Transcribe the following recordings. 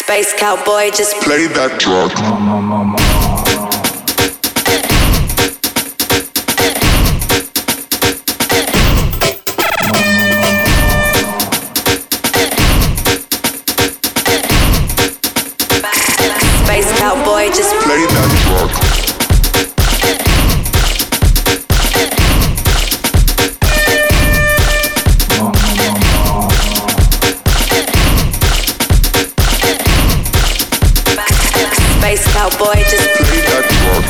Space cowboy, just play that track. Space cowboy, just play that track. Space cowboy, just play that track.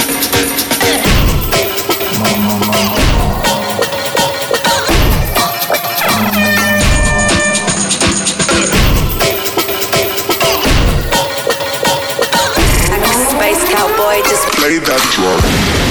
Space cowboy, just play that track.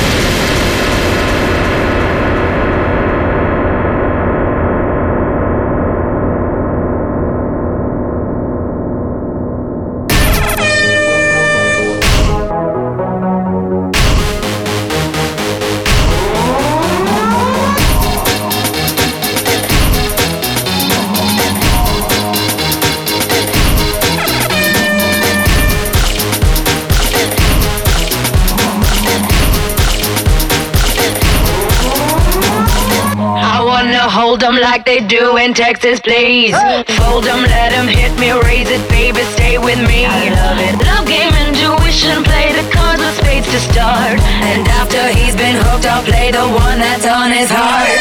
Hold 'em like they do in Texas, please. Fold 'em, let 'em hit me, raise it, baby, stay with me. I love it. Love game, intuition, play the cards with spades to start. And after he's been hooked, I'll play the one that's on his heart.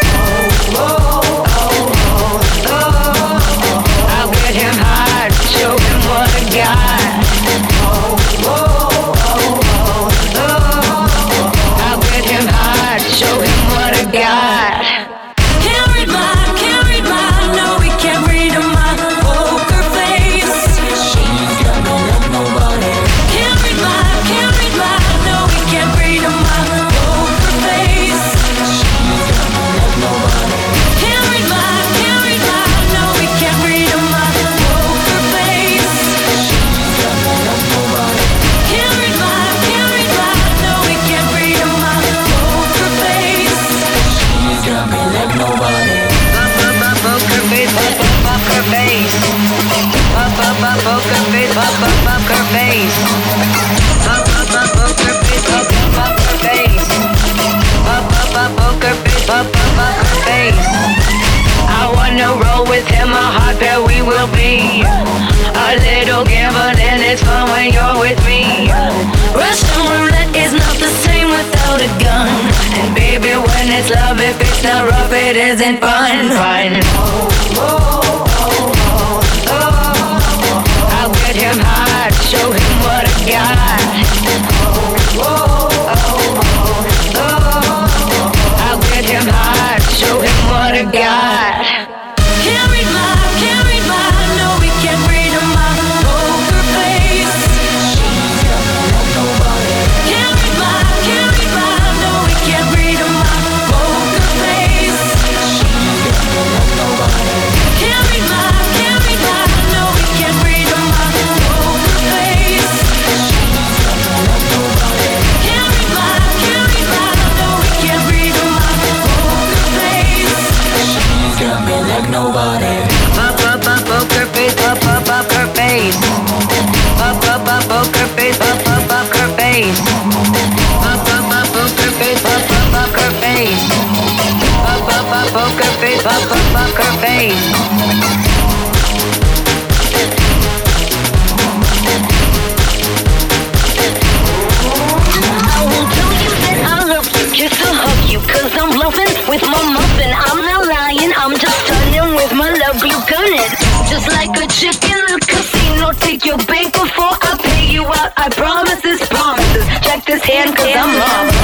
I'll get him hard, show him what I got. I'll get him hard, show him what I got. I wanna roll with him, a hot pair we will be. A little gambling, it's fun when you're with me. Russian roulette is not the same without a gun. And baby, when it's love, if it's not rough, it isn't fun. I'll get him hard, show him what I got. I'll get him hard, show him what I got. Can't read my, no, we can't read my poker face. Can't read my, no, we can't read my poker face. Can't read my, no, we can't read my poker face. Can't read my, no, we can't read my poker face. She's got me like nobody. Poker face, poker face. Poker face, poker face. Poker face, poker face. Poker face, poker face. I won't tell you that I love you just to hug you, 'cause I'm bluffing with my muffin. I'm not lying, I'm just stunning with my love glue gunning. Just like a chick in the casino, take your bank before I pay you out. I promise this promises. Check this hand, 'cause I'm wrong.